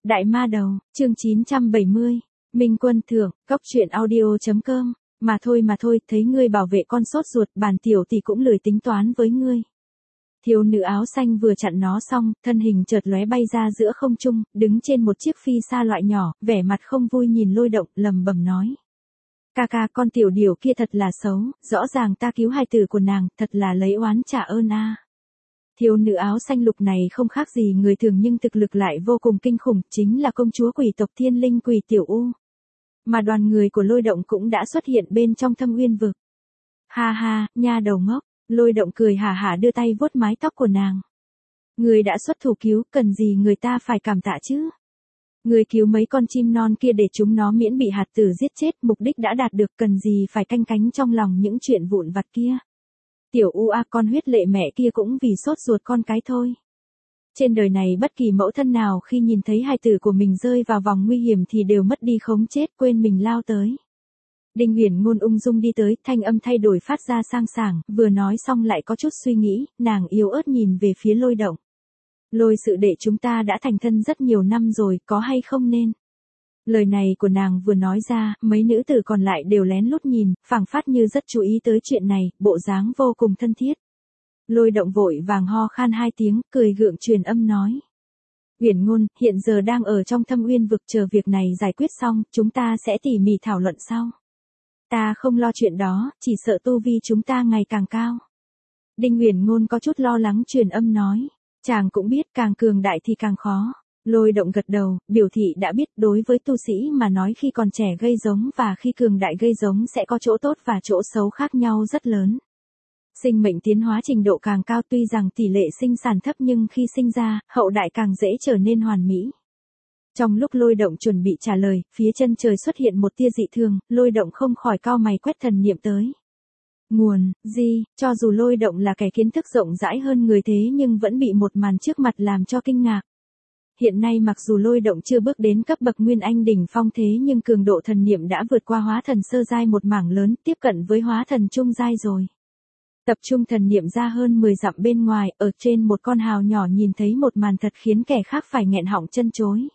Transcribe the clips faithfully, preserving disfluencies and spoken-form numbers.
Đại ma đầu, chương chín trăm bảy mươi. Minh Quân thưởng, cốc truyện audio chấm com. Mà thôi mà thôi, thấy ngươi bảo vệ con sốt ruột, bản tiểu tỷ cũng lười tính toán với ngươi. Thiếu nữ áo xanh vừa chặn nó xong, thân hình chợt lóe bay ra giữa không trung, đứng trên một chiếc phi sa loại nhỏ, vẻ mặt không vui nhìn Lôi Động, lầm bầm nói. Ca ca, con tiểu điều kia thật là xấu, rõ ràng ta cứu hài tử của nàng, thật là lấy oán trả ơn a. À. Thiếu nữ áo xanh lục này không khác gì người thường nhưng thực lực lại vô cùng kinh khủng, chính là công chúa quỷ tộc Thiên Linh Quỷ Tiểu U. Mà đoàn người của Lôi Động cũng đã xuất hiện bên trong Thâm Uyên vực. Ha ha, nha đầu ngốc, Lôi Động cười hả hả đưa tay vuốt mái tóc của nàng. Người đã xuất thủ cứu, cần gì người ta phải cảm tạ chứ? Người cứu mấy con chim non kia để chúng nó miễn bị hạt tử giết chết, mục đích đã đạt được, cần gì phải canh cánh trong lòng những chuyện vụn vặt kia. Tiểu U a, con huyết lệ mẹ kia cũng vì sốt ruột con cái thôi. Trên đời này bất kỳ mẫu thân nào khi nhìn thấy hài tử của mình rơi vào vòng nguy hiểm thì đều mất đi khống chế, quên mình lao tới. Đinh Uyển Ngôn ung dung đi tới, thanh âm thay đổi phát ra sang sảng, vừa nói xong lại có chút suy nghĩ, nàng yếu ớt nhìn về phía Lôi Động. Lôi sự đệ chúng ta đã thành thân rất nhiều năm rồi, có hay không nên? Lời này của nàng vừa nói ra, mấy nữ tử còn lại đều lén lút nhìn, phảng phất như rất chú ý tới chuyện này, bộ dáng vô cùng thân thiết. Lôi Động vội vàng ho khan hai tiếng, cười gượng truyền âm nói. Uyển Ngôn, hiện giờ đang ở trong Thâm Uyên vực, chờ việc này giải quyết xong, chúng ta sẽ tỉ mỉ thảo luận sau. Ta không lo chuyện đó, chỉ sợ tu vi chúng ta ngày càng cao. Đinh Uyển Ngôn có chút lo lắng truyền âm nói. Chàng cũng biết càng cường đại thì càng khó. Lôi Động gật đầu, biểu thị đã biết, đối với tu sĩ mà nói khi còn trẻ gây giống và khi cường đại gây giống sẽ có chỗ tốt và chỗ xấu khác nhau rất lớn. Sinh mệnh tiến hóa trình độ càng cao, tuy rằng tỷ lệ sinh sản thấp nhưng khi sinh ra, hậu đại càng dễ trở nên hoàn mỹ. Trong lúc Lôi Động chuẩn bị trả lời, phía chân trời xuất hiện một tia dị thường, Lôi Động không khỏi cau mày quét thần niệm tới. Nguồn, gì, cho dù Lôi Động là kẻ kiến thức rộng rãi hơn người thế nhưng vẫn bị một màn trước mặt làm cho kinh ngạc. Hiện nay mặc dù Lôi Động chưa bước đến cấp bậc Nguyên Anh đỉnh phong thế nhưng cường độ thần niệm đã vượt qua hóa thần sơ giai một mảng lớn, tiếp cận với hóa thần trung giai rồi. Tập trung thần niệm ra hơn mười dặm bên ngoài, ở trên một con hào nhỏ nhìn thấy một màn thật khiến kẻ khác phải nghẹn họng chân chối.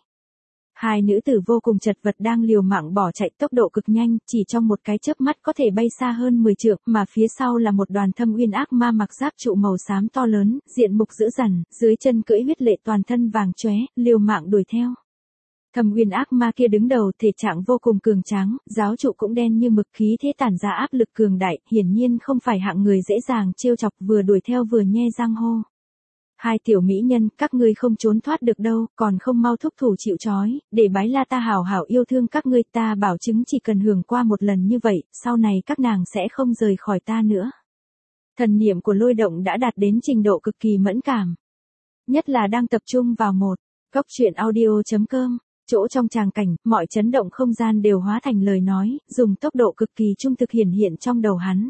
Hai nữ tử vô cùng chật vật đang liều mạng bỏ chạy tốc độ cực nhanh, chỉ trong một cái chớp mắt có thể bay xa hơn mười trượng, mà phía sau là một đoàn Thâm Uyên ác ma mặc giáp trụ màu xám to lớn, diện mục dữ dằn, dưới chân cưỡi huyết lệ toàn thân vàng chóe, liều mạng đuổi theo. Thâm Uyên ác ma kia đứng đầu, thể trạng vô cùng cường tráng, giáo trụ cũng đen như mực, khí thế tản ra áp lực cường đại, hiển nhiên không phải hạng người dễ dàng trêu chọc, vừa đuổi theo vừa nhe răng hô. Hai tiểu mỹ nhân, các ngươi không trốn thoát được đâu, còn không mau thúc thủ chịu trói, để bái la ta hảo hảo yêu thương các ngươi, ta bảo chứng chỉ cần hưởng qua một lần như vậy, sau này các nàng sẽ không rời khỏi ta nữa. Thần niệm của Lôi Động đã đạt đến trình độ cực kỳ mẫn cảm. Nhất là đang tập trung vào một, cốc truyện audio chấm com, chỗ trong tràng cảnh, mọi chấn động không gian đều hóa thành lời nói, dùng tốc độ cực kỳ trung thực hiển hiện trong đầu hắn.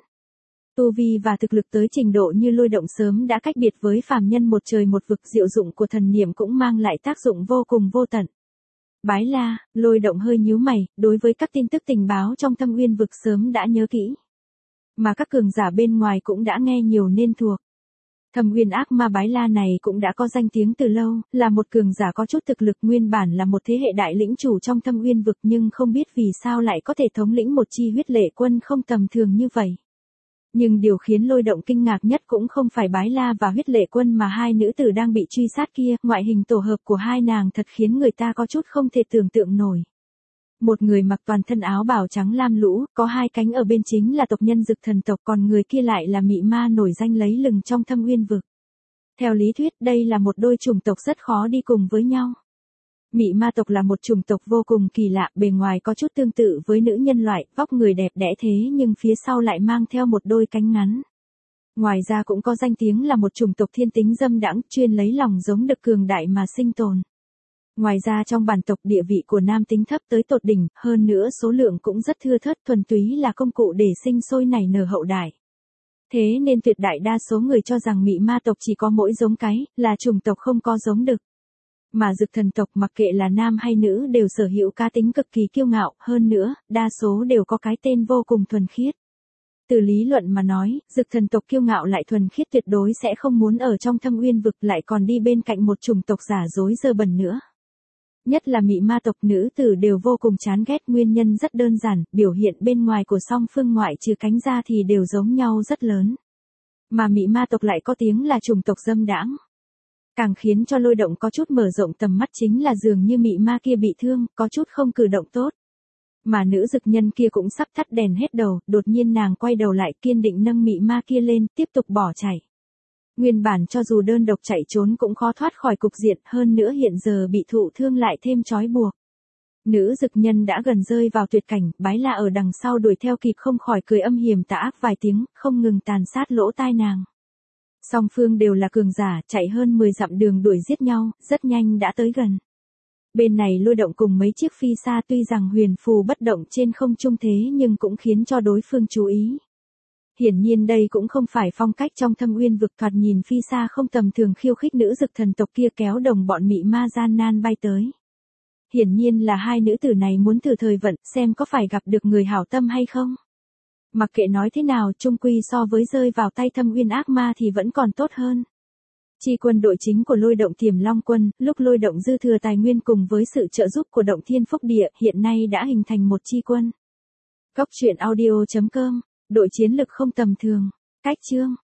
Tu vi và thực lực tới trình độ như Lôi Động sớm đã cách biệt với phàm nhân một trời một vực, diệu dụng của thần niệm cũng mang lại tác dụng vô cùng vô tận. Bái la, Lôi Động hơi nhíu mày, đối với các tin tức tình báo trong Thâm Uyên vực sớm đã nhớ kỹ. Mà các cường giả bên ngoài cũng đã nghe nhiều nên thuộc. Thâm Uyên ác ma Bái La này cũng đã có danh tiếng từ lâu, là một cường giả có chút thực lực, nguyên bản là một thế hệ đại lĩnh chủ trong Thâm Uyên vực nhưng không biết vì sao lại có thể thống lĩnh một chi huyết lệ quân không tầm thường như vậy. Nhưng điều khiến Lôi Động kinh ngạc nhất cũng không phải Bái La và huyết lệ quân mà hai nữ tử đang bị truy sát kia, ngoại hình tổ hợp của hai nàng thật khiến người ta có chút không thể tưởng tượng nổi. Một người mặc toàn thân áo bào trắng lam lũ, có hai cánh ở bên chính là tộc nhân Dực Thần tộc, còn người kia lại là mị ma nổi danh lấy lừng trong Thâm Uyên vực. Theo lý thuyết đây là một đôi chủng tộc rất khó đi cùng với nhau. Mị ma tộc là một chủng tộc vô cùng kỳ lạ, bề ngoài có chút tương tự với nữ nhân loại, vóc người đẹp đẽ thế nhưng phía sau lại mang theo một đôi cánh ngắn. Ngoài ra cũng có danh tiếng là một chủng tộc thiên tính dâm đãng, chuyên lấy lòng giống đực cường đại mà sinh tồn. Ngoài ra trong bản tộc địa vị của nam tính thấp tới tột đỉnh, hơn nữa số lượng cũng rất thưa thớt, thuần túy là công cụ để sinh sôi nảy nở hậu đại. Thế nên tuyệt đại đa số người cho rằng mị ma tộc chỉ có mỗi giống cái, là chủng tộc không có giống đực. Mà Dực Thần tộc mặc kệ là nam hay nữ đều sở hữu cá tính cực kỳ kiêu ngạo, hơn nữa, đa số đều có cái tên vô cùng thuần khiết. Từ lý luận mà nói, Dực Thần tộc kiêu ngạo lại thuần khiết tuyệt đối sẽ không muốn ở trong Thâm Uyên vực, lại còn đi bên cạnh một chủng tộc giả dối dơ bẩn nữa. Nhất là mị ma tộc nữ tử đều vô cùng chán ghét, nguyên nhân rất đơn giản, biểu hiện bên ngoài của song phương ngoại trừ cánh ra thì đều giống nhau rất lớn. Mà mị ma tộc lại có tiếng là chủng tộc dâm đãng. Càng khiến cho Lôi Động có chút mở rộng tầm mắt chính là dường như mị ma kia bị thương, có chút không cử động tốt. Mà nữ dực nhân kia cũng sắp tắt đèn hết đầu, đột nhiên nàng quay đầu lại kiên định nâng mị ma kia lên, tiếp tục bỏ chạy. Nguyên bản cho dù đơn độc chạy trốn cũng khó thoát khỏi cục diện, hơn nữa hiện giờ bị thụ thương lại thêm trói buộc. Nữ dực nhân đã gần rơi vào tuyệt cảnh, Bái La ở đằng sau đuổi theo kịp không khỏi cười âm hiểm tà ác vài tiếng, không ngừng tàn sát lỗ tai nàng. Song phương đều là cường giả, chạy hơn mười dặm đường đuổi giết nhau, rất nhanh đã tới gần. Bên này Lôi Động cùng mấy chiếc phi xa tuy rằng huyền phù bất động trên không trung thế nhưng cũng khiến cho đối phương chú ý. Hiển nhiên đây cũng không phải phong cách trong Thâm Uyên vực, thoạt nhìn phi xa không tầm thường khiêu khích nữ dực thần tộc kia kéo đồng bọn mị ma gian nan bay tới. Hiển nhiên là hai nữ tử này muốn thử thời vận xem có phải gặp được người hảo tâm hay không. Mặc kệ nói thế nào chung quy so với rơi vào tay Thâm Uyên ác ma thì vẫn còn tốt hơn. Chi quân đội chính của Lôi Động Tiềm Long quân, lúc Lôi Động dư thừa tài nguyên cùng với sự trợ giúp của Động Thiên Phúc Địa hiện nay đã hình thành một chi quân. Góc truyện audio chấm com, đội chiến lực không tầm thường, cách chương.